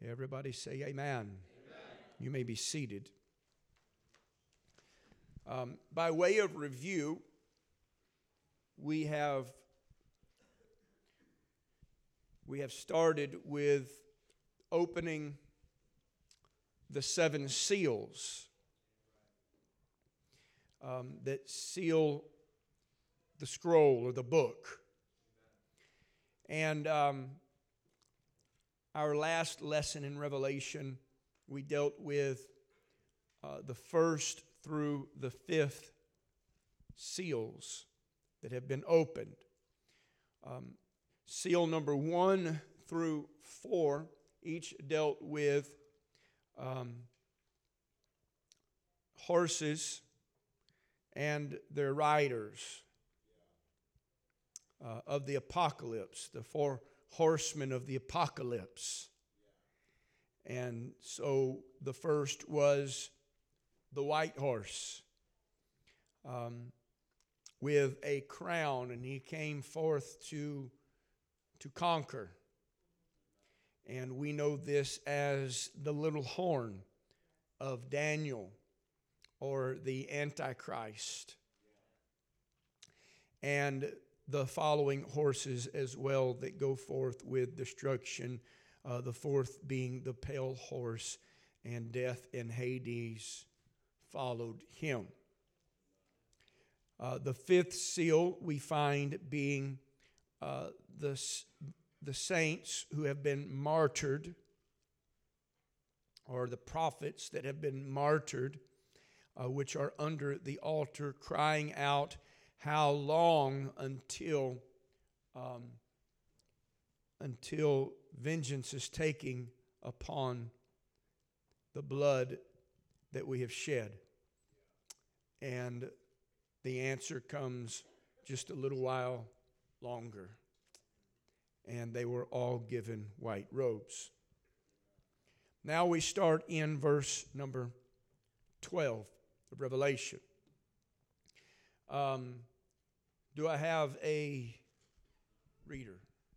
Everybody say amen. You may be seated. By way of review, we have started with opening the seven seals that seal the scroll or the book. And our last lesson in Revelation, we dealt with the first through the fifth seals that have been opened. Seal number 1 through 4 each dealt with horses and their riders of the apocalypse, the 4 horsemen of the apocalypse. And so the first was the white horse with a crown, and he came forth to conquer. And we know this as the little horn of Daniel, or the Antichrist. And the following horses as well that go forth with destruction, the fourth being the pale horse, and death and Hades followed him. The fifth seal we find being the saints who have been martyred, or the prophets that have been martyred, which are under the altar crying out, how long until vengeance is taking upon the blood that we have shed? And the answer comes just a little while longer. And they were all given white robes. Now we start in verse number 12 of Revelation. Do I have a reader?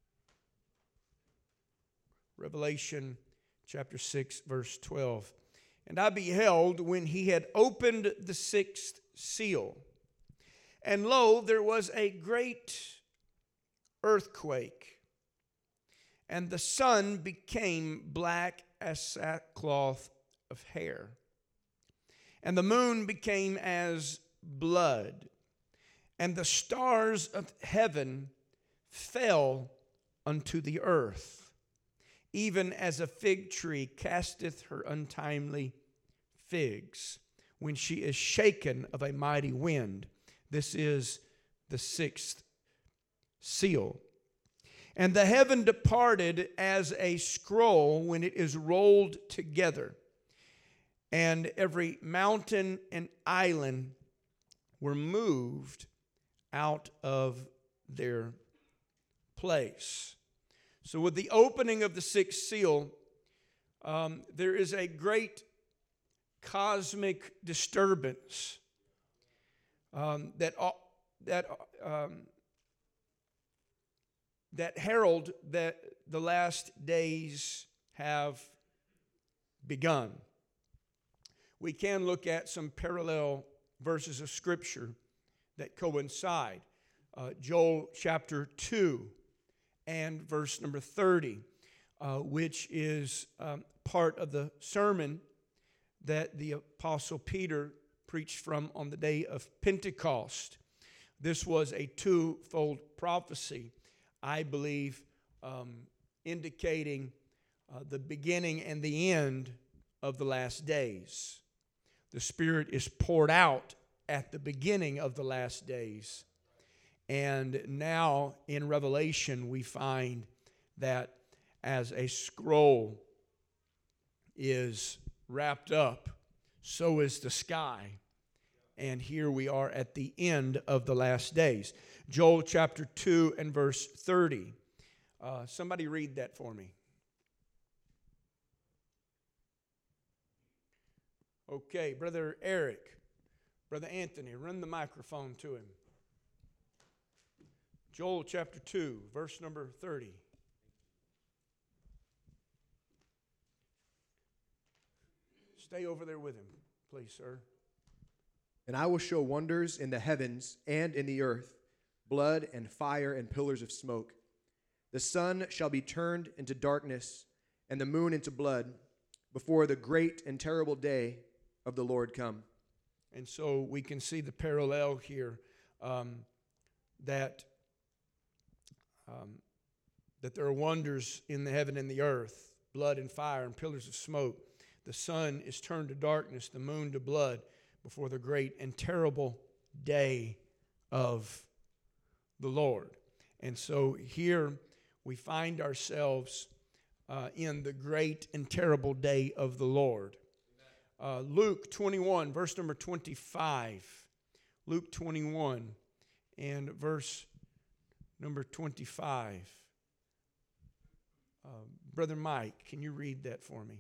Revelation chapter 6, verse 12. And I beheld when he had opened the sixth seal, and lo, there was a great earthquake, and the sun became black as sackcloth of hair, and the moon became as blood, and the stars of heaven fell unto the earth, even as a fig tree casteth her untimely figs when she is shaken of a mighty wind. This is the sixth seal. And the heaven departed as a scroll when it is rolled together, and every mountain and island were moved out of their place. So with the opening of the sixth seal, there is a great cosmic disturbance that herald that the last days have begun. We can look at some parallel verses of Scripture that coincide. Joel chapter 2 and verse number 30, which is part of the sermon that the Apostle Peter preached from on the day of Pentecost. This was a twofold prophecy, I believe, indicating the beginning and the end of the last days. The Spirit is poured out at the beginning of the last days. And now in Revelation we find that as a scroll is wrapped up, so is the sky. And here we are at the end of the last days. Joel chapter 2 and verse 30. Somebody read that for me. Okay, Brother Eric, Brother Anthony, run the microphone to him. Joel chapter 2, verse number 30. Stay over there with him, please, sir. And I will show wonders in the heavens and in the earth, blood and fire and pillars of smoke. The sun shall be turned into darkness and the moon into blood before the great and terrible day of the Lord come. And so we can see the parallel here that there are wonders in the heaven and the earth, blood and fire and pillars of smoke. The sun is turned to darkness, the moon to blood before the great and terrible day of the Lord. And so here we find ourselves in the great and terrible day of the Lord. Luke 21, verse number 25. Luke 21 and verse number 25. Brother Mike, can you read that for me?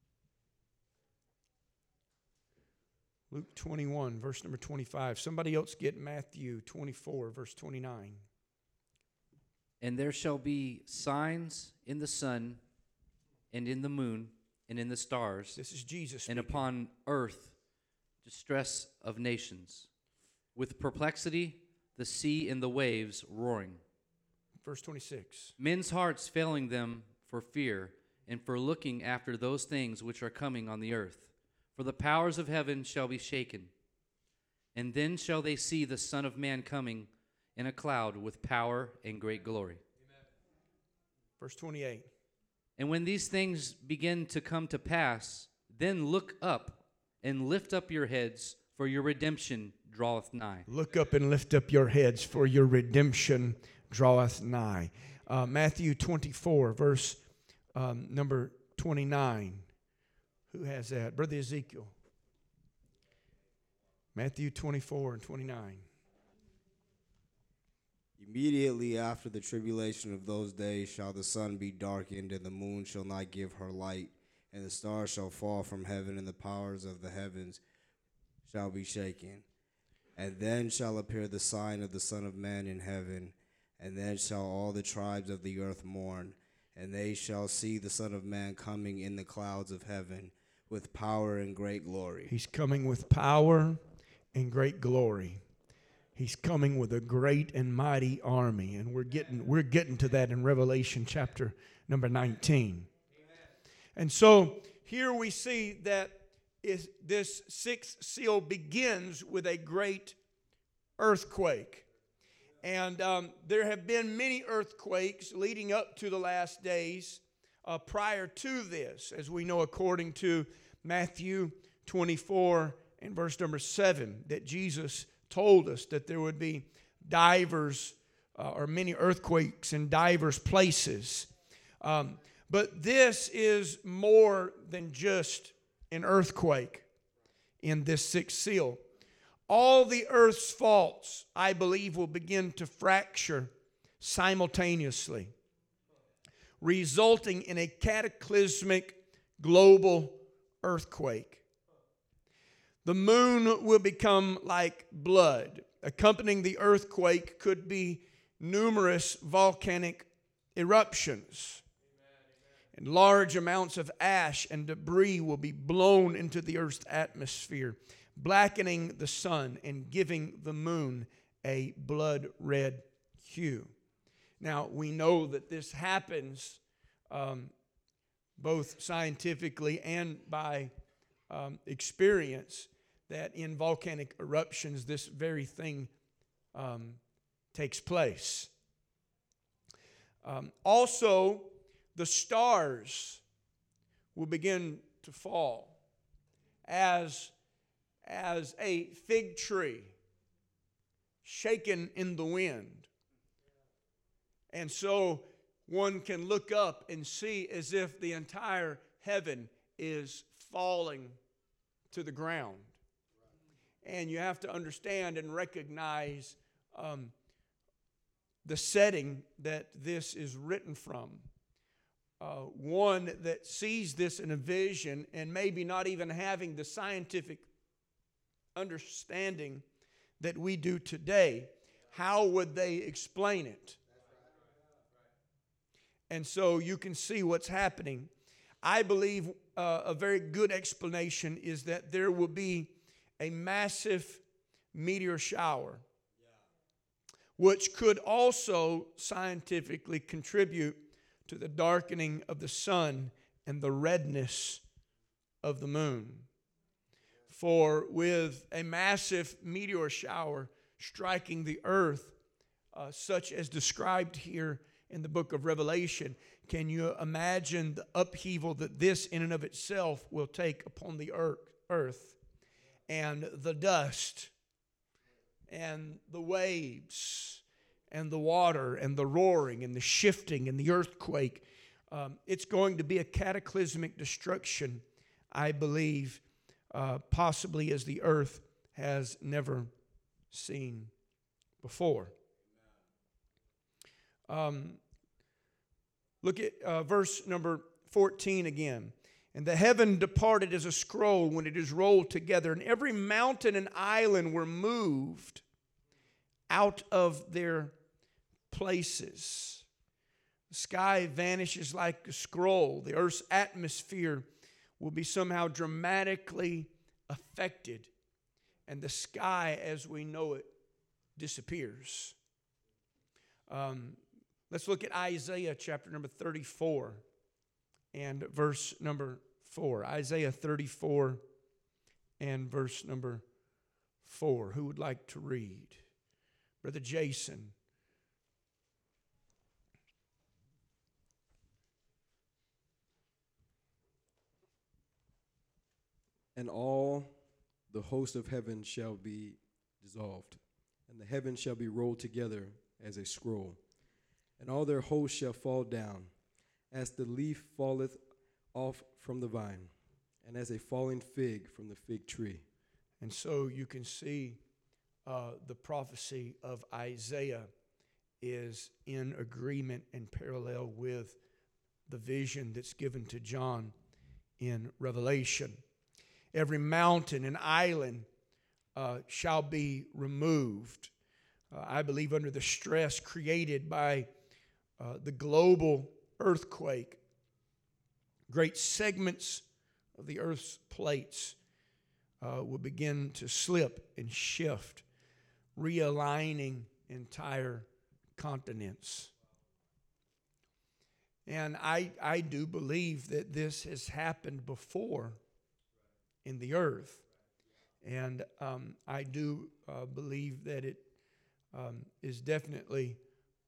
Luke 21, verse number 25. Somebody else get Matthew 24, verse 29. And there shall be signs in the sun and in the moon and in the stars. This is Jesus speaking. And upon earth distress of nations, with perplexity the sea and the waves roaring. Verse 26. Men's hearts failing them for fear and for looking after those things which are coming on the earth. For the powers of heaven shall be shaken. And then shall they see the Son of Man coming in a cloud with power and great glory. Amen. Verse 28. And when these things begin to come to pass, then look up and lift up your heads, for your redemption draweth nigh. Look up and lift up your heads, for your redemption draweth nigh. Matthew 24, verse number 29. Who has that? Brother Ezekiel. Matthew 24 and 29. Immediately after the tribulation of those days shall the sun be darkened, and the moon shall not give her light, and the stars shall fall from heaven, and the powers of the heavens shall be shaken. And then shall appear the sign of the Son of Man in heaven, and then shall all the tribes of the earth mourn, and they shall see the Son of Man coming in the clouds of heaven with power and great glory. He's coming with power and great glory. He's coming with a great and mighty army, and we're getting to that in Revelation chapter number 19. Amen. And so here we see that this sixth seal begins with a great earthquake. And there have been many earthquakes leading up to the last days prior to this, as we know according to Matthew 24 and verse number 7, that Jesus told us that there would be divers or many earthquakes in divers places. But this is more than just an earthquake in this sixth seal. All the earth's faults, I believe, will begin to fracture simultaneously, resulting in a cataclysmic global earthquake. The moon will become like blood. Accompanying the earthquake could be numerous volcanic eruptions. And large amounts of ash and debris will be blown into the earth's atmosphere, blackening the sun and giving the moon a blood red hue. Now, we know that this happens both scientifically and by experience, that in volcanic eruptions this very thing takes place. Also, the stars will begin to fall as a fig tree shaken in the wind. And so one can look up and see as if the entire heaven is falling to the ground. And you have to understand and recognize the setting that this is written from. One that sees this in a vision and maybe not even having the scientific understanding that we do today, how would they explain it? And so you can see what's happening. I believe a very good explanation is that there will be a massive meteor shower, which could also scientifically contribute to the darkening of the sun and the redness of the moon. For with a massive meteor shower striking the earth, such as described here in the book of Revelation, can you imagine the upheaval that this in and of itself will take upon the earth, and the dust and the waves and the water and the roaring and the shifting and the earthquake? It's going to be a cataclysmic destruction, I believe, possibly as the earth has never seen before. Look at verse number 14 again. And the heaven departed as a scroll when it is rolled together, and every mountain and island were moved out of their places. The sky vanishes like a scroll. The earth's atmosphere will be somehow dramatically affected, and the sky as we know it disappears. Let's look at Isaiah chapter number 34 and verse number 4. Isaiah 34 and verse number 4. Who would like to read? Brother Jason. And all the host of heaven shall be dissolved, and the heavens shall be rolled together as a scroll. And all their hosts shall fall down, as the leaf falleth off from the vine, and as a falling fig from the fig tree. And so you can see the prophecy of Isaiah is in agreement and parallel with the vision that's given to John in Revelation. Every mountain and island shall be removed. I believe under the stress created by the global earthquake, great segments of the earth's plates will begin to slip and shift, realigning entire continents. And I do believe that this has happened before in the earth. And I do believe that it is definitely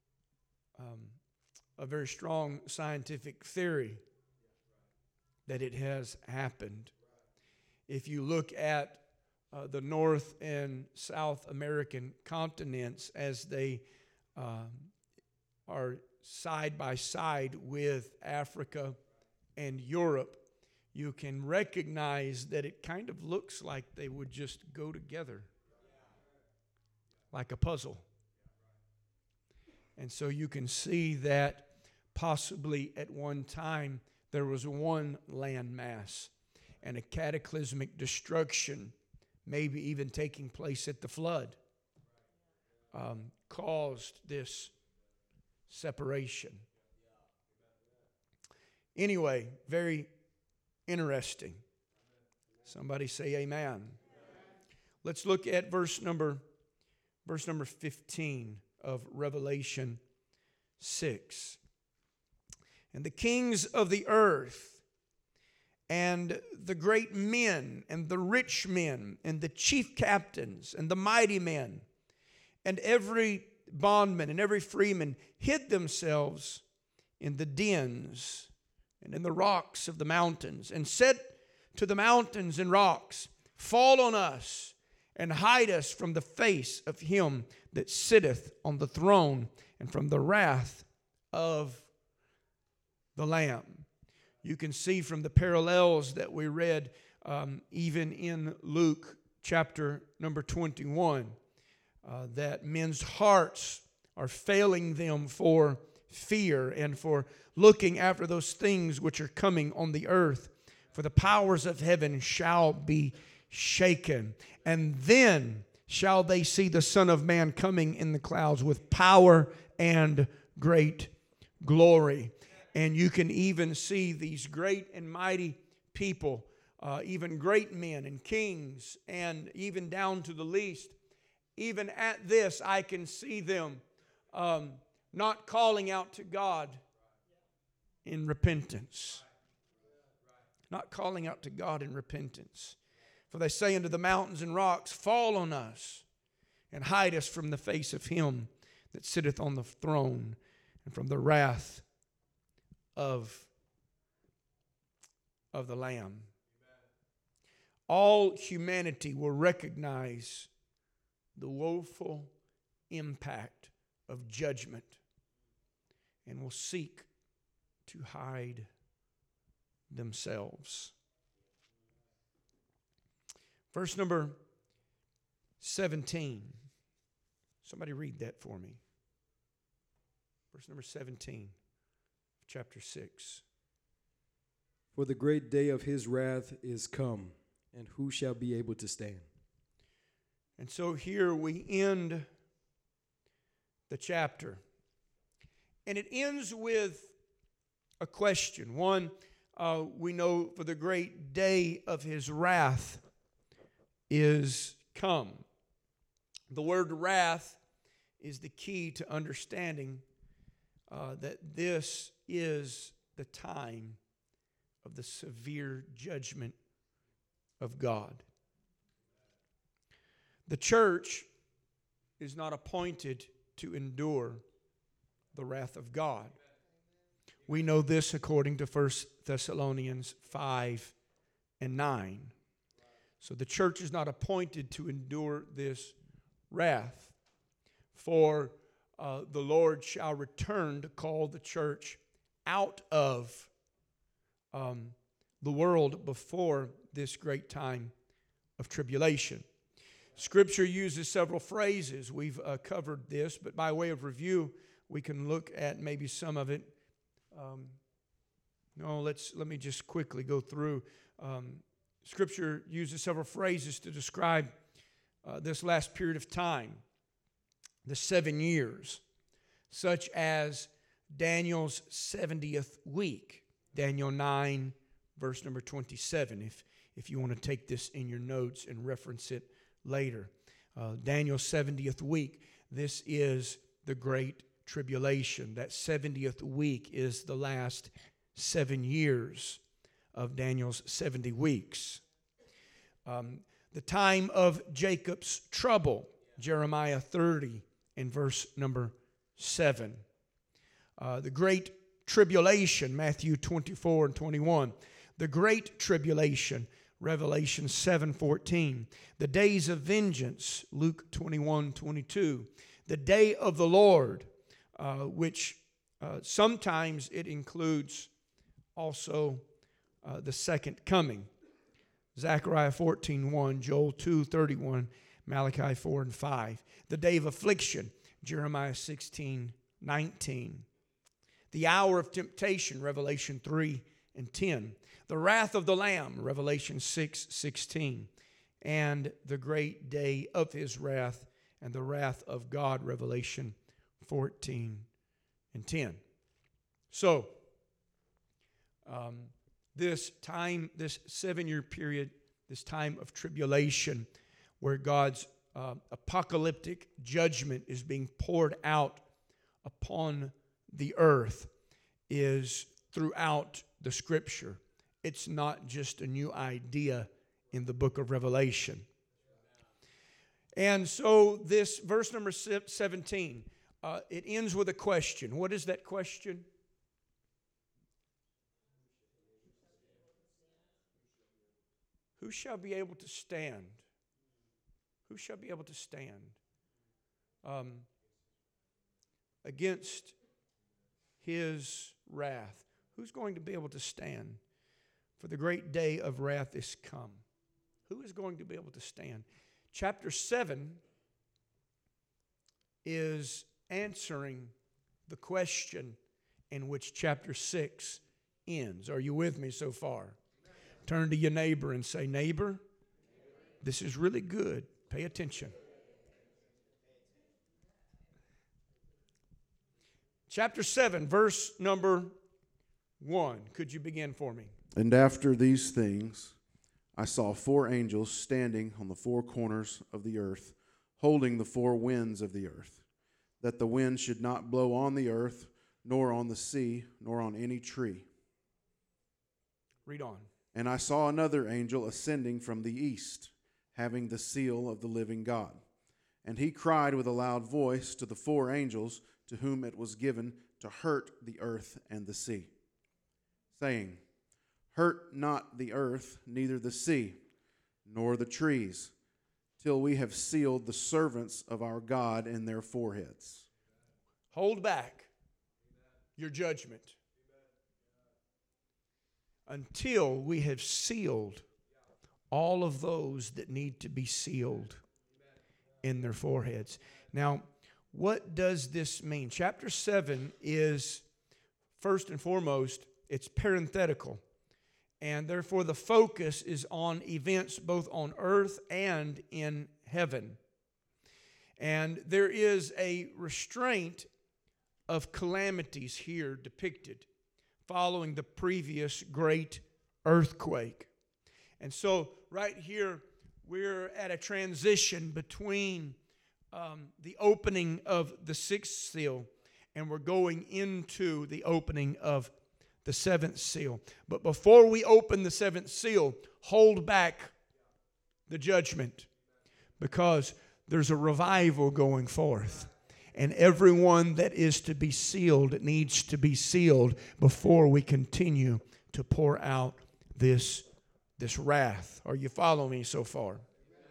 a very strong scientific theory that it has happened. If you look at the North and South American continents as they are side by side with Africa and Europe, you can recognize that it kind of looks like they would just go together like a puzzle. And so you can see that possibly at one time there was one landmass, and a cataclysmic destruction, maybe even taking place at the flood, caused this separation. Anyway, very interesting. Somebody say amen. Let's look at verse number 15 of Revelation 6. And the kings of the earth, and the great men, and the rich men, and the chief captains, and the mighty men, and every bondman and every freeman hid themselves in the dens and in the rocks of the mountains, and said to the mountains and rocks, fall on us, and hide us from the face of him that sitteth on the throne, and from the wrath of the Lamb. You can see from the parallels that we read even in Luke chapter number 21 that men's hearts are failing them for fear and for looking after those things which are coming on the earth. For the powers of heaven shall be shaken. And then shall they see the Son of Man coming in the clouds with power and great glory. And you can even see these great and mighty people, even great men and kings, and even down to the least. Even at this, I can see them not calling out to God in repentance. Not calling out to God in repentance. For they say unto the mountains and rocks, fall on us, and hide us from the face of him that sitteth on the throne, and from the wrath of the Lamb. All humanity will recognize the woeful impact of judgment and will seek to hide themselves. Verse number 17. Somebody read that for me. Verse number 17, chapter 6. For the great day of his wrath is come, and who shall be able to stand? And so here we end the chapter. And it ends with a question. One, we know for the great day of his wrath is come. The word wrath is the key to understanding that this is the time of the severe judgment of God. The church is not appointed to endure the wrath of God. We know this according to 1 Thessalonians 5 and 9. So the church is not appointed to endure this wrath. For the Lord shall return to call the church out of the world before this great time of tribulation. Scripture uses several phrases. We've covered this, but by way of review, we can look at maybe some of it. Let me just quickly go through. Scripture uses several phrases to describe this last period of time, the 7 years, such as Daniel's 70th week, Daniel 9, verse number 27, if you want to take this in your notes and reference it later. Daniel's 70th week, this is the Great Tribulation. That 70th week is the last 7 years of Daniel's 70 weeks. The time of Jacob's trouble, Jeremiah 30 and verse number 7. The Great Tribulation, Matthew 24 and 21. The Great Tribulation, Revelation 7:14. The days of vengeance, Luke 21:22. The day of the Lord, which sometimes it includes also the second coming. Zechariah 14:1, Joel 2:31, Malachi 4 and 5. The day of affliction, Jeremiah 16:19. The hour of temptation, Revelation 3 and 10. The wrath of the Lamb, Revelation 6:16. And the great day of his wrath and the wrath of God, Revelation 14 and 10. So, this time, this 7-year period, this time of tribulation where God's apocalyptic judgment is being poured out upon the earth, is throughout the Scripture. It's not just a new idea in the book of Revelation. And so this verse number 17, it ends with a question. What is that question? Who shall be able to stand? Who shall be able to stand against his wrath? Who's going to be able to stand? For the great day of wrath is come. Who is going to be able to stand? Chapter 7 is answering the question in which chapter 6 ends. Are you with me so far? Turn to your neighbor and say, neighbor, this is really good. Pay attention. Chapter 7, verse number 1. Could you begin for me? And after these things, I saw 4 angels standing on the 4 corners of the earth, holding the 4 winds of the earth, that the wind should not blow on the earth, nor on the sea, nor on any tree. Read on. And I saw another angel ascending from the east, having the seal of the living God. And he cried with a loud voice to the 4 angels to whom it was given to hurt the earth and the sea, saying, Hurt not the earth, neither the sea, nor the trees, till we have sealed the servants of our God in their foreheads. Hold back your judgment until we have sealed all of those that need to be sealed in their foreheads. Now, what does this mean? Chapter 7 is, first and foremost, it's parenthetical. And therefore the focus is on events both on earth and in heaven. And there is a restraint of calamities here depicted following the previous great earthquake. And so right here we're at a transition between the opening of the 6th seal and we're going into the opening of the 7th seal. But before we open the 7th seal, hold back the judgment, because there's a revival going forth. And everyone that is to be sealed needs to be sealed before we continue to pour out this wrath. Are you following me so far?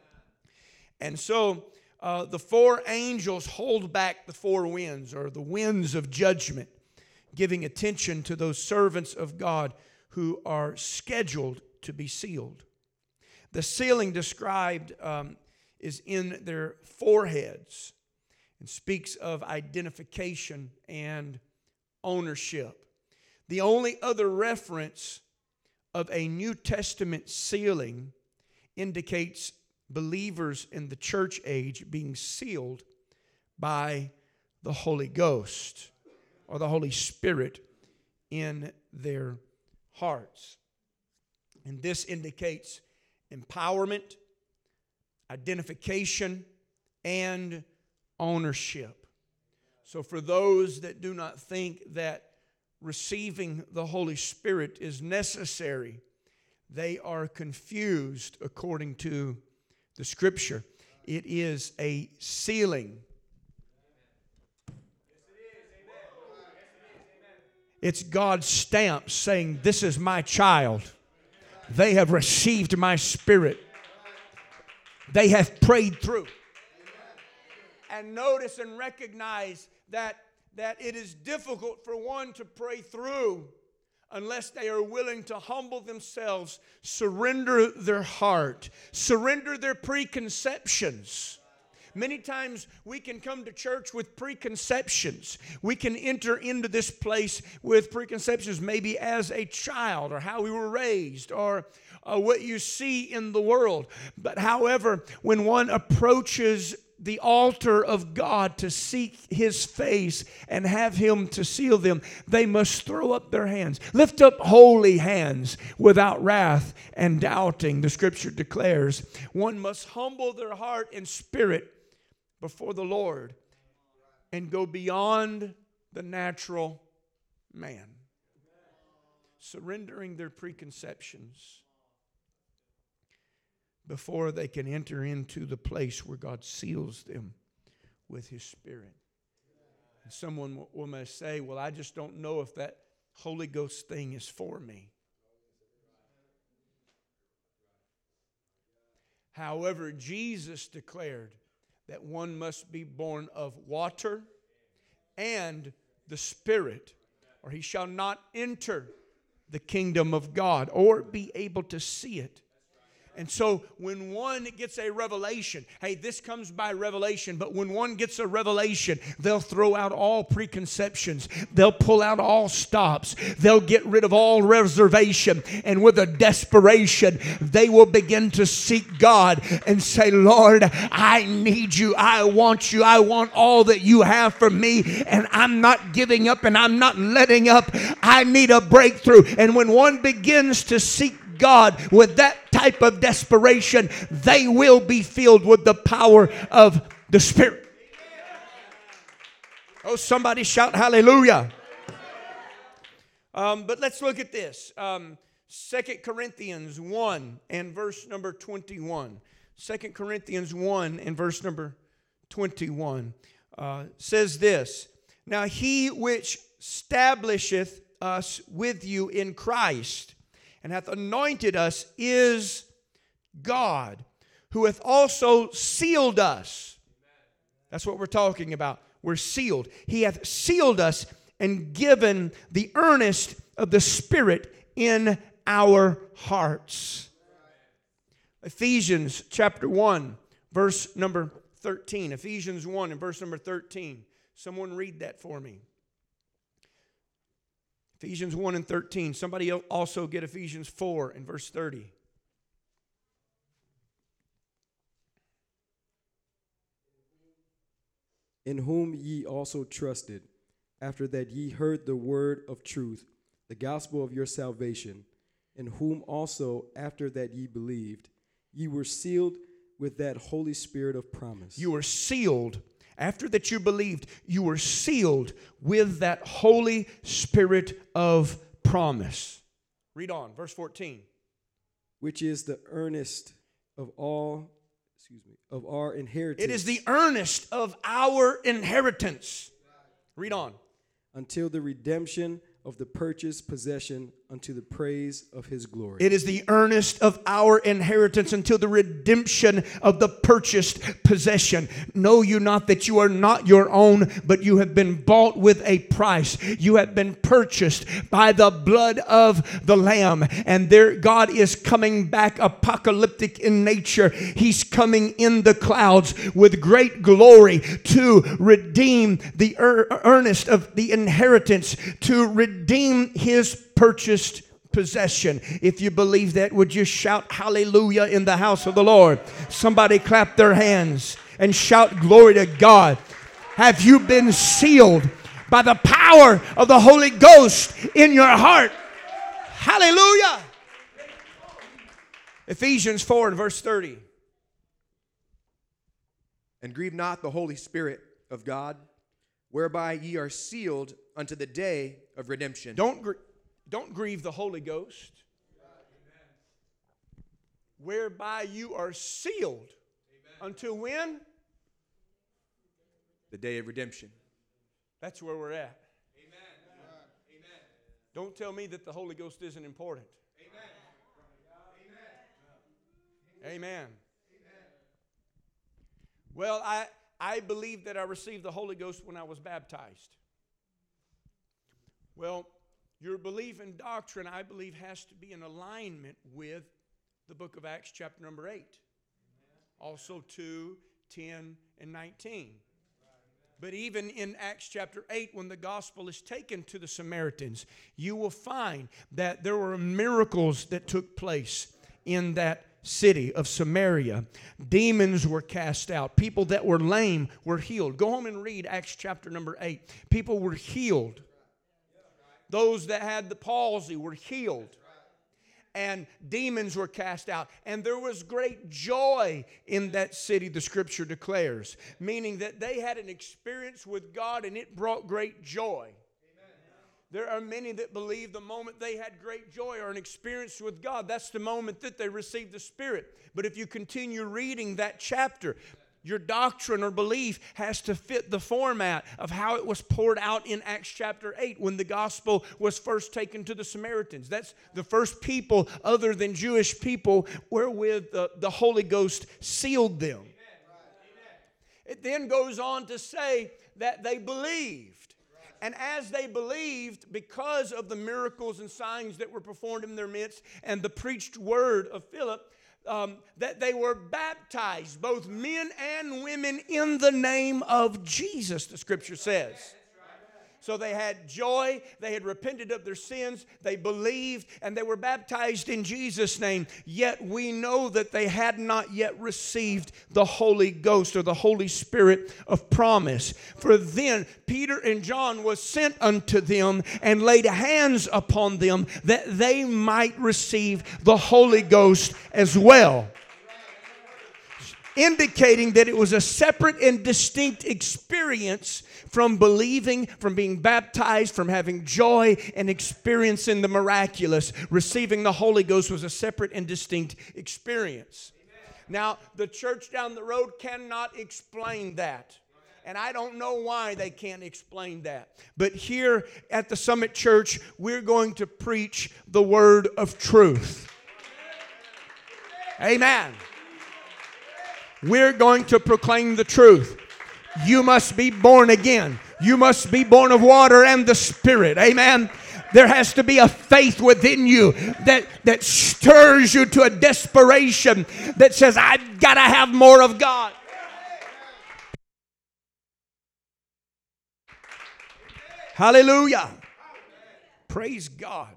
And so the 4 angels hold back the 4 winds, or the winds of judgment, giving attention to those servants of God who are scheduled to be sealed. The sealing described is in their foreheads and speaks of identification and ownership. The only other reference of a New Testament sealing indicates believers in the church age being sealed by the Holy Ghost or the Holy Spirit in their hearts. And this indicates empowerment, identification, and ownership. So for those that do not think that receiving the Holy Spirit is necessary, they are confused according to the Scripture. It is a sealing. It's God's stamp saying, this is my child. They have received my Spirit. They have prayed through. And notice and recognize that it is difficult for one to pray through unless they are willing to humble themselves, surrender their heart, surrender their preconceptions. Many times we can come to church with preconceptions. We can enter into this place with preconceptions, maybe as a child, or how we were raised, or what you see in the world. But however, when one approaches the altar of God to seek His face and have Him to seal them, they must throw up their hands. Lift up holy hands without wrath and doubting. The Scripture declares one must humble their heart and spirit before the Lord and go beyond the natural man, surrendering their preconceptions before they can enter into the place where God seals them with His Spirit. And someone will say, well, I just don't know if that Holy Ghost thing is for me. However, Jesus declared that one must be born of water and the Spirit, or he shall not enter the kingdom of God or be able to see it. And so when one gets a revelation, hey, this comes by revelation, but when one gets a revelation, they'll throw out all preconceptions. They'll pull out all stops. They'll get rid of all reservation. And with a desperation, they will begin to seek God and say, Lord, I need you. I want you. I want all that you have for me. And I'm not giving up and I'm not letting up. I need a breakthrough. And when one begins to seek God with that type of desperation, they will be filled with the power of the Spirit. Oh, somebody shout hallelujah. But let's look at this. 2 Corinthians 1 and verse number 21. 2 Corinthians 1 and verse number 21 says this. Now he which establisheth us with you in Christ and hath anointed us is God, who hath also sealed us. That's what we're talking about. We're sealed. He hath sealed us and given the earnest of the Spirit in our hearts. Ephesians chapter 1, verse number 13. Ephesians 1 and verse number 13. Someone read that for me. Ephesians 1 and 13. Somebody also get Ephesians 4 and verse 30. In whom ye also trusted, after that ye heard the word of truth, the gospel of your salvation, in whom also, after that ye believed, ye were sealed with that Holy Spirit of promise. You were sealed. After that you believed, you were sealed with that Holy Spirit of promise. Read on, verse 14. Which is the earnest of all, of our inheritance. It is the earnest of our inheritance. Read on. Until the redemption of the purchased possession unto the praise of his glory. It is the earnest of our inheritance until the redemption of the purchased possession. Know you not that you are not your own, but you have been bought with a price. You have been purchased by the blood of the Lamb. And there God is coming back apocalyptic in nature. He's coming in the clouds with great glory to redeem the earnest of the inheritance, to redeem his purchased possession. If you believe that, would you shout hallelujah in the house of the Lord? Somebody clap their hands and shout glory to God. Have you been sealed by the power of the Holy Ghost in your heart? Hallelujah. Ephesians 4 and verse 30. And grieve not the Holy Spirit of God, whereby ye are sealed unto the day of redemption. Don't grieve the Holy Ghost, whereby you are sealed. Until when? The day of redemption. That's where we're at. Amen. Don't tell me that the Holy Ghost isn't important. Amen. Well, I believe that I received the Holy Ghost when I was baptized. Well, your belief in doctrine, I believe, has to be in alignment with the book of Acts chapter number 8. Also 2, 10, and 19. But even in Acts chapter 8, when the gospel is taken to the Samaritans, you will find that there were miracles that took place in that city of Samaria. Demons were cast out. People that were lame were healed. Go home and read Acts chapter number 8. People were healed. Those that had the palsy were healed. And demons were cast out. And there was great joy in that city, the scripture declares. Meaning that they had an experience with God and it brought great joy. There are many that believe the moment they had great joy or an experience with God, that's the moment that they received the Spirit. But if you continue reading that chapter, your doctrine or belief has to fit the format of how it was poured out in Acts chapter 8 when the gospel was first taken to the Samaritans. That's the first people other than Jewish people wherewith the Holy Ghost sealed them. It then goes on to say that they believed. And as they believed, because of the miracles and signs that were performed in their midst and the preached word of Philip, that they were baptized, both men and women, in the name of Jesus, the Scripture says. So they had joy, they had repented of their sins, they believed, and they were baptized in Jesus' name. Yet we know that they had not yet received the Holy Ghost or the Holy Spirit of promise. For then Peter and John was sent unto them and laid hands upon them that they might receive the Holy Ghost as well, indicating that it was a separate and distinct experience from believing, from being baptized, from having joy and experiencing the miraculous. Receiving the Holy Ghost was a separate and distinct experience. Now, the church down the road cannot explain that. And I don't know why they can't explain that. But here at the Summit Church, we're going to preach the word of truth. Amen. We're going to proclaim the truth. You must be born again. You must be born of water and the Spirit. Amen. There has to be a faith within you that stirs you to a desperation that says, I've got to have more of God. Hallelujah. Praise God.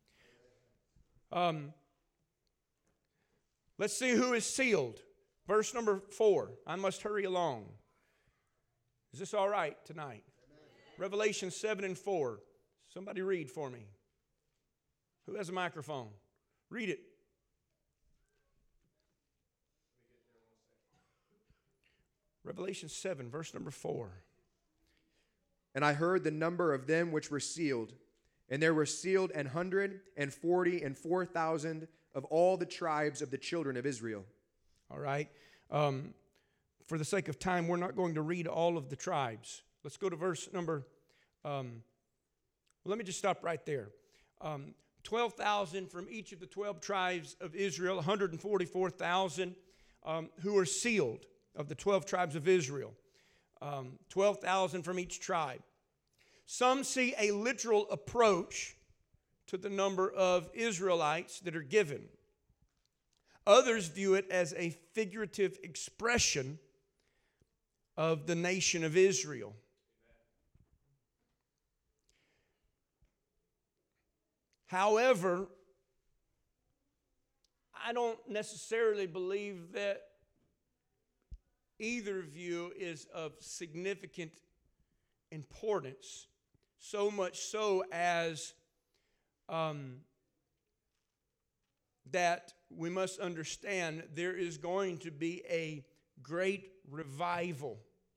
Let's see who is sealed. Verse number 4. I must hurry along. Is this all right tonight? Revelation 7 and 4. Somebody read for me. Who has a microphone? Read it. Revelation 7, verse number 4. And I heard the number of them which were sealed, and there were sealed 144,000 of all the tribes of the children of Israel. All right. For the sake of time, we're not going to read all of the tribes. Let's go to verse number, let me just stop right there. 12,000 from each of the 12 tribes of Israel, 144,000 who are sealed of the 12 tribes of Israel. 12,000 from each tribe. Some see a literal approach to the number of Israelites that are given. Others view it as a figurative expression of the nation of Israel. However, I don't necessarily believe that either view is of significant importance, so much so as that we must understand there is going to be a great revival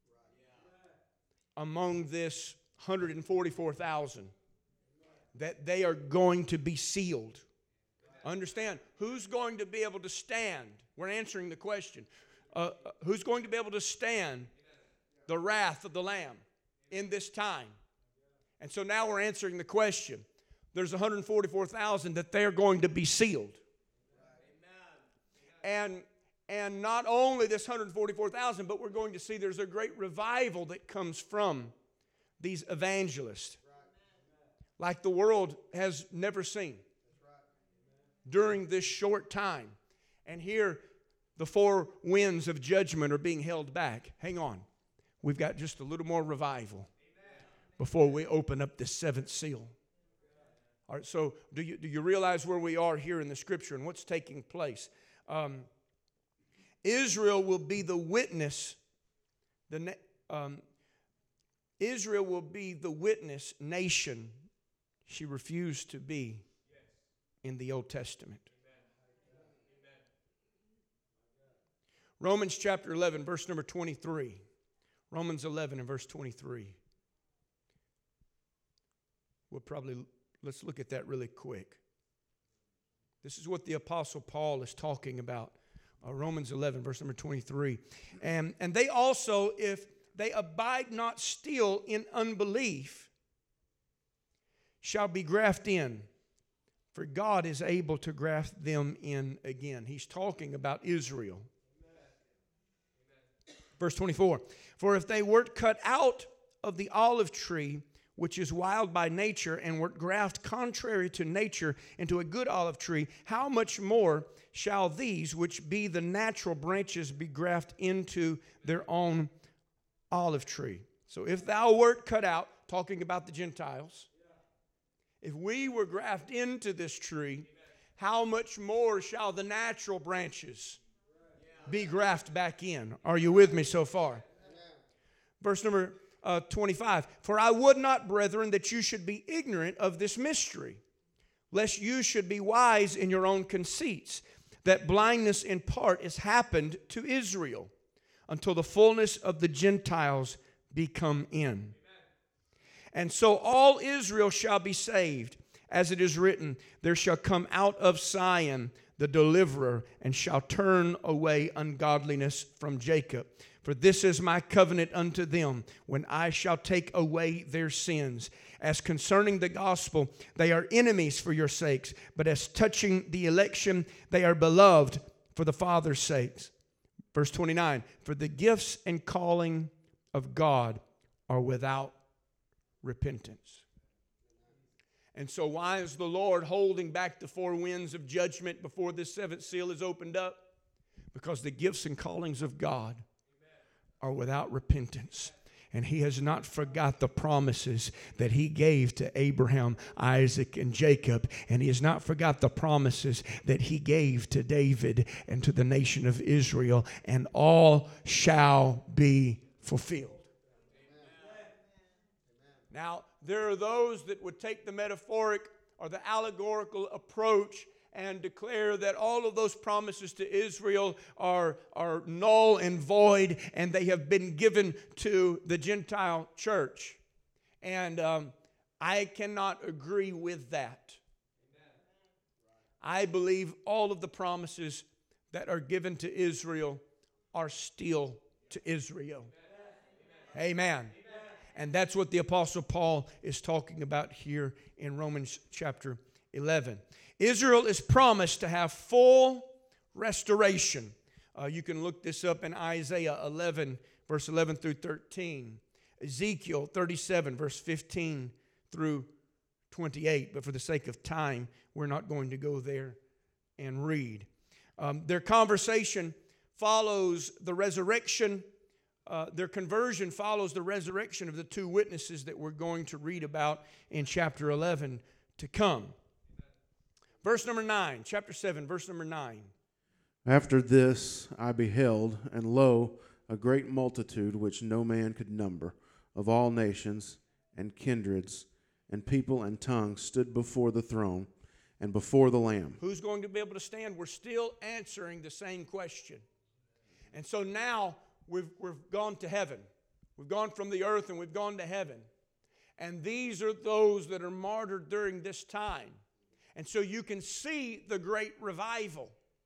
among this 144,000, that they are going to be sealed. Understand, who's going to be able to stand? We're answering the question. Who's going to be able to stand the wrath of the Lamb in this time? And so now we're answering the question. There's 144,000 that they're going to be sealed. And not only this 144,000, but we're going to see there's a great revival that comes from these evangelists, like the world has never seen during this short time. And here, the four winds of judgment are being held back. Hang on. We've got just a little more revival before we open up this seventh seal. All right, so do you realize where we are here in the Scripture and what's taking place? Israel will be the witness. Israel will be the witness nation she refused to be in the Old Testament. Romans chapter 11, verse number 23. Romans 11 and verse 23. Let's look at that really quick. This is what the Apostle Paul is talking about. Romans 11, verse number 23. And they also, if they abide not still in unbelief, shall be grafted in. For God is able to graft them in again. He's talking about Israel. Verse 24. For if they were cut out of the olive tree which is wild by nature, and wert graft contrary to nature into a good olive tree, how much more shall these, which be the natural branches, be grafted into their own olive tree? So if thou wert cut out, talking about the Gentiles, if we were grafted into this tree, how much more shall the natural branches be grafted back in? Are you with me so far? Verse number 25. For I would not, brethren, that you should be ignorant of this mystery, lest you should be wise in your own conceits, that blindness in part is happened to Israel, until the fullness of the Gentiles be come in. And so all Israel shall be saved, as it is written, there shall come out of Zion the deliverer, and shall turn away ungodliness from Jacob. For this is my covenant unto them, when I shall take away their sins. As concerning the gospel, they are enemies for your sakes, but as touching the election, they are beloved for the Father's sakes. Verse 29, for the gifts and calling of God are without repentance. And so why is the Lord holding back the four winds of judgment before this seventh seal is opened up? Because the gifts and callings of God are without repentance. And He has not forgot the promises that He gave to Abraham, Isaac, and Jacob. And He has not forgot the promises that He gave to David and to the nation of Israel. And all shall be fulfilled. Now, there are those that would take the metaphoric or the allegorical approach and declare that all of those promises to Israel are null and void, and they have been given to the Gentile church. And I cannot agree with that. I believe all of the promises that are given to Israel are still to Israel. Amen. And that's what the Apostle Paul is talking about here in Romans chapter 11. Israel is promised to have full restoration. You can look this up in Isaiah 11, verse 11 through 13. Ezekiel 37, verse 15 through 28. But for the sake of time, we're not going to go there and read. Their conversation follows the resurrection. Their conversion follows the resurrection of the two witnesses that we're going to read about in chapter 11 to come. Verse number 9, chapter 7, verse number 9. After this I beheld, and lo, a great multitude which no man could number, of all nations and kindreds and people and tongues, stood before the throne and before the Lamb. Who's going to be able to stand? We're still answering the same question. And so now we've gone to heaven. We've gone from the earth and we've gone to heaven. And these are those that are martyred during this time. And so you can see the great revival.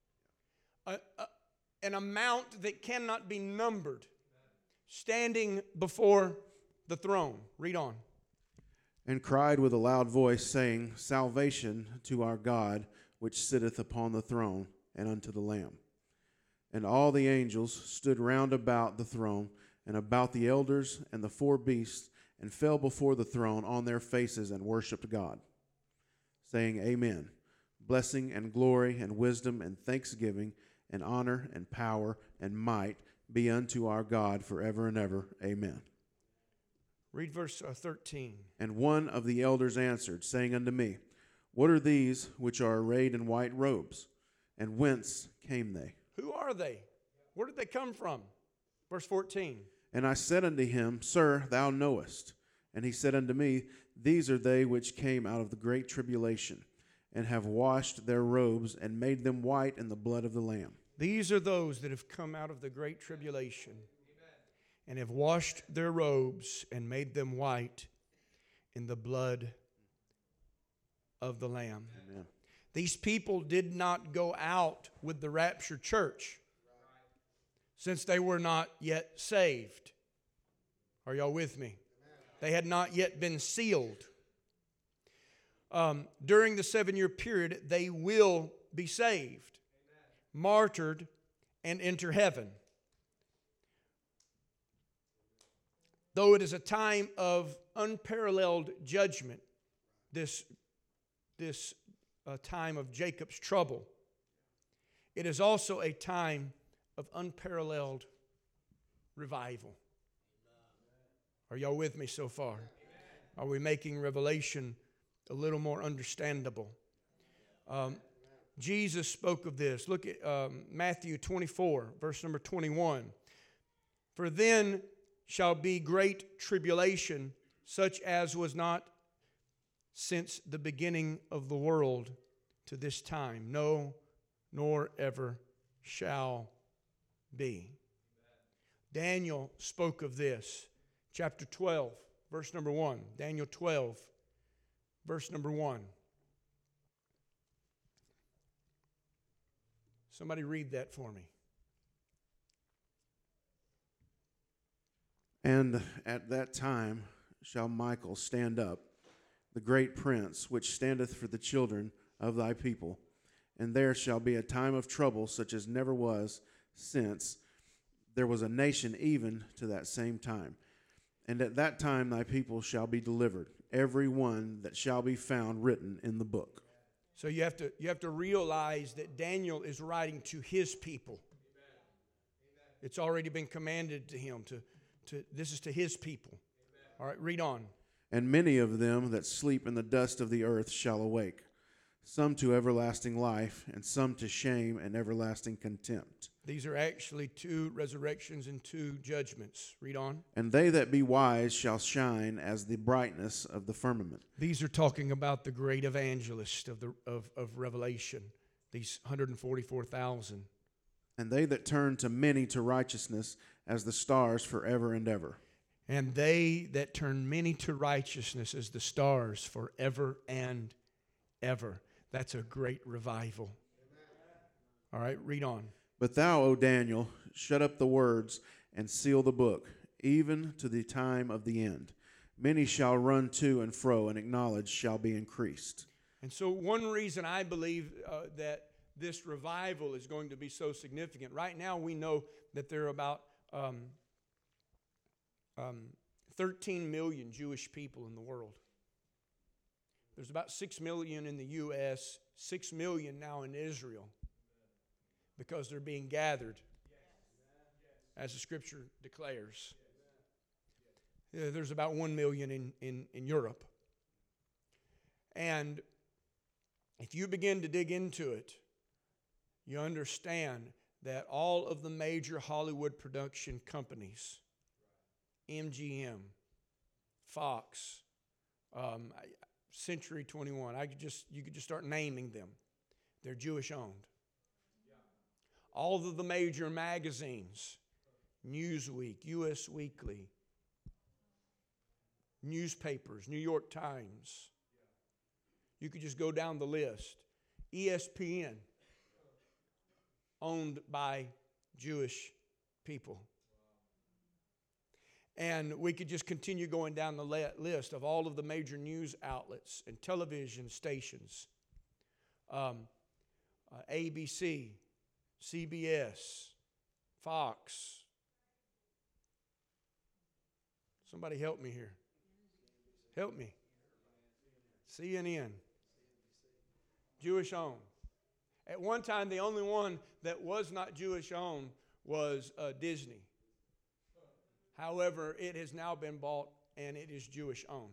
An amount that cannot be numbered, standing before the throne. Read on. And cried with a loud voice, saying, Salvation to our God, which sitteth upon the throne, and unto the Lamb. And all the angels stood round about the throne, and about the elders and the four beasts, and fell before the throne on their faces, and worshipped God, saying, Amen. Blessing and glory and wisdom and thanksgiving and honor and power and might be unto our God forever and ever. Amen. Read verse 13. And one of the elders answered, saying unto me, What are these which are arrayed in white robes? And whence came they? Who are they? Where did they come from? Verse 14. And I said unto him, Sir, thou knowest. And he said unto me, These are they which came out of the great tribulation, and have washed their robes, and made them white in the blood of the Lamb. These are those that have come out of the great tribulation and have washed their robes and made them white in the blood of the Lamb. Amen. These people did not go out with the raptured church since they were not yet saved. Are y'all with me? They had not yet been sealed. During the 7-year period, they will be saved, martyred, and enter heaven. Though it is a time of unparalleled judgment, this time of Jacob's trouble, it is also a time of unparalleled revival. Are y'all with me so far? Are we making Revelation a little more understandable? Jesus spoke of this. Look at Matthew 24, verse number 21. For then shall be great tribulation, such as was not since the beginning of the world to this time, no, nor ever shall be. Daniel spoke of this. Chapter 12, verse number 1. Daniel 12, verse number 1. Somebody read that for me. And at that time shall Michael stand up, the great prince, which standeth for the children of thy people. And there shall be a time of trouble, such as never was since there was a nation even to that same time. And at that time thy people shall be delivered, every one that shall be found written in the book. So you have to realize that Daniel is writing to his people. It's already been commanded to him this is to his people. All right, read on. And many of them that sleep in the dust of the earth shall awake, some to everlasting life, and some to shame and everlasting contempt. These are actually 2 resurrections and 2 judgments. Read on. And they that be wise shall shine as the brightness of the firmament. These are talking about the great evangelist of Revelation, these 144,000. And they that turn to many to righteousness as the stars forever and ever. And they that turn many to righteousness as the stars forever and ever. That's a great revival. All right, read on. But thou, O Daniel, shut up the words and seal the book, even to the time of the end. Many shall run to and fro, and knowledge shall be increased. And so one reason I believe that this revival is going to be so significant, right now we know that there are about 13 million Jewish people in the world. There's about 6 million in the U.S., 6 million now in Israel, because they're being gathered, as the Scripture declares. There's about 1 million in Europe. And if you begin to dig into it, you understand that all of the major Hollywood production companies, MGM, Fox, Century 21, you could just start naming them. They're Jewish owned. All of the major magazines, Newsweek, US Weekly, newspapers, New York Times. You could just go down the list. ESPN, owned by Jewish people. And we could just continue going down the list of all of the major news outlets and television stations. ABC, CBS, Fox. Somebody help me here. Help me. CNN. Jewish owned. At one time, the only one that was not Jewish owned was Disney. However, it has now been bought and it is Jewish owned.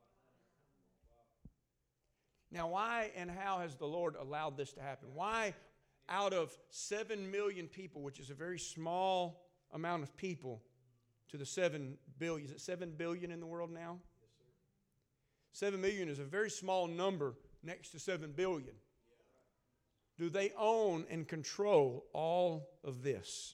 Now, why and how has the Lord allowed this to happen? Why, out of 7 million people, which is a very small amount of people, to the 7 billion, is it 7 billion in the world now? 7 million is a very small number next to 7 billion. Do they own and control all of this?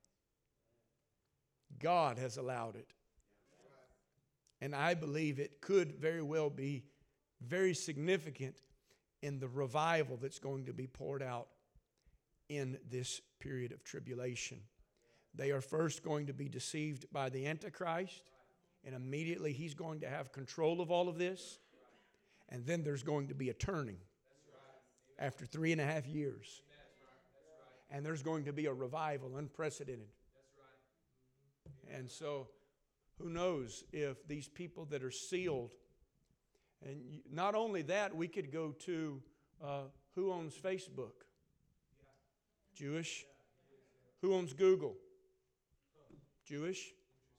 God has allowed it. And I believe it could very well be very significant in the revival that's going to be poured out in this period of tribulation. They are first going to be deceived by the Antichrist, and immediately he's going to have control of all of this. And then there's going to be a turning after 3.5 years. And there's going to be a revival, unprecedented. And so Who knows if these people that are sealed, and not only that, we could go to who owns Facebook? Jewish. Who owns Google? Jewish.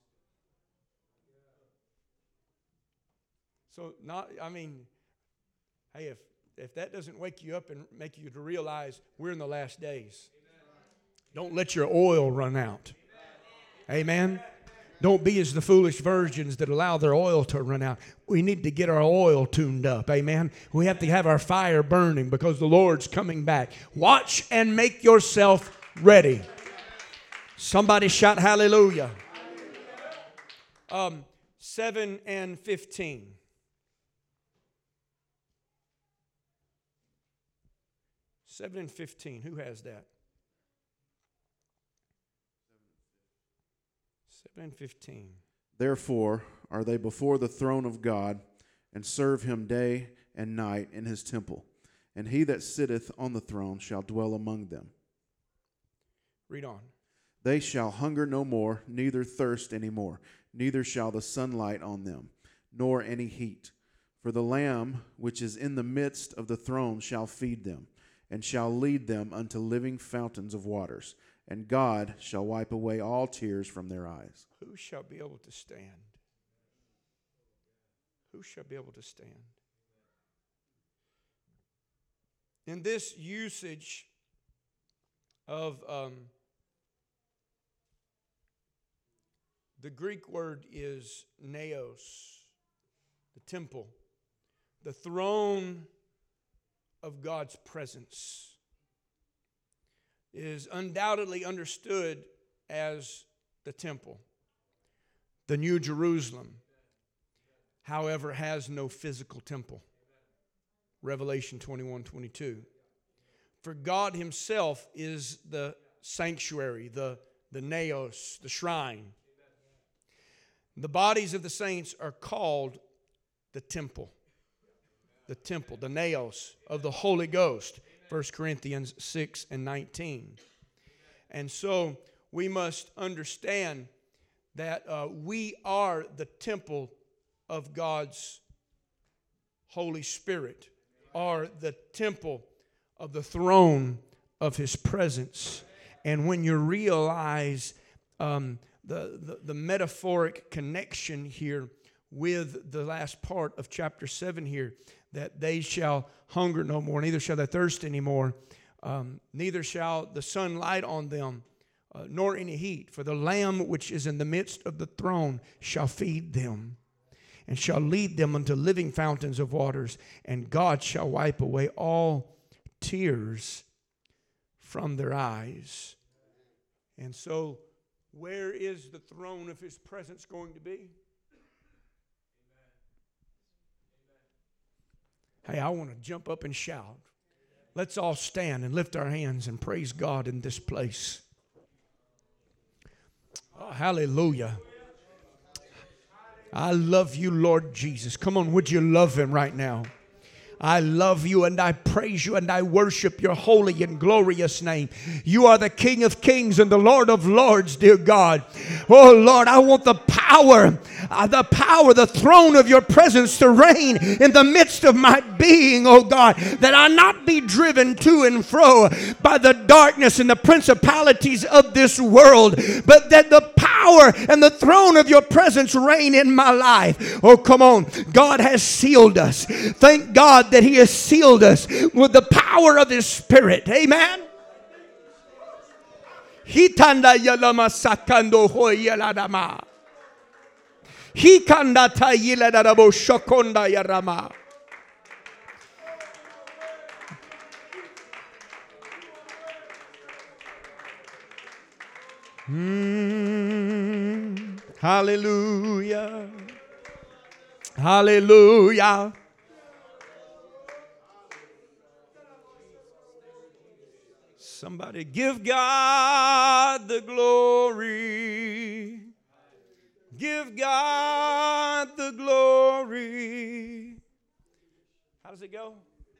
So hey, if that doesn't wake you up and make you to realize we're in the last days. Don't let your oil run out. Amen. Don't be as the foolish virgins that allow their oil to run out. We need to get our oil tuned up. Amen. We have to have our fire burning because the Lord's coming back. Watch and make yourself ready. Somebody shout hallelujah. 7 and 15. 7 and 15. Who has that? 7 and 15. Therefore are they before the throne of God, and serve him day and night in his temple. And he that sitteth on the throne shall dwell among them. Read on. They shall hunger no more, neither thirst any more, neither shall the sun light on them, nor any heat. For the Lamb which is in the midst of the throne shall feed them, and shall lead them unto living fountains of waters. And God shall wipe away all tears from their eyes. Who shall be able to stand? Who shall be able to stand? In this usage of the Greek word is naos, the temple, the throne of God's presence, is undoubtedly understood as the temple. The New Jerusalem, however, has no physical temple. Revelation 21:22. For God himself is the sanctuary, the naos, the shrine. The bodies of the saints are called the temple. The temple, the naos of the Holy Ghost. 1 Corinthians 6 and 19. And so we must understand that we are the temple of God's Holy Spirit, are the temple of the throne of his presence. And when you realize the metaphoric connection here with the last part of chapter 7 here, that they shall hunger no more, neither shall they thirst anymore, neither shall the sun light on them, nor any heat. For the Lamb which is in the midst of the throne shall feed them, and shall lead them unto living fountains of waters, and God shall wipe away all tears from their eyes. And so, where is the throne of his presence going to be? Hey, I want to jump up and shout. Let's all stand and lift our hands and praise God in this place. Oh, hallelujah. I love you, Lord Jesus. Come on, would you love him right now? I love you and I praise you and I worship your holy and glorious name. You are the King of kings and the Lord of lords, dear God. Oh Lord, I want the power, the throne of your presence to reign in the midst of my being, oh God, that I not be driven to and fro by the darkness and the principalities of this world, but that the power and the throne of your presence reign in my life. Oh, come on. God has sealed us. Thank God that he has sealed us with the power of his Spirit. Amen. Hitanda yalama sakando hoyaladama. Hikanda tayiladabo shokonda yarama. Hallelujah. Hallelujah. Somebody give God the glory. Give God the glory. How does it go?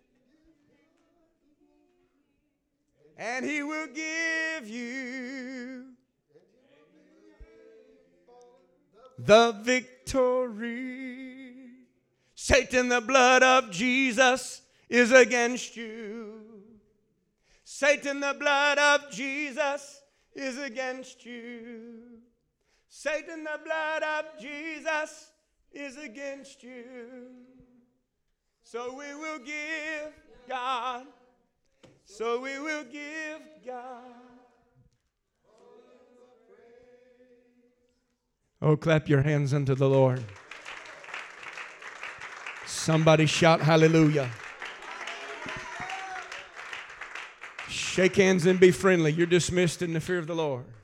And he will give you the victory. Satan, the blood of Jesus is against you. Satan, the blood of Jesus is against you. Satan, the blood of Jesus is against you. So we will give God. So we will give God. Oh, clap your hands unto the Lord. Somebody shout hallelujah. Shake hands and be friendly. You're dismissed in the fear of the Lord.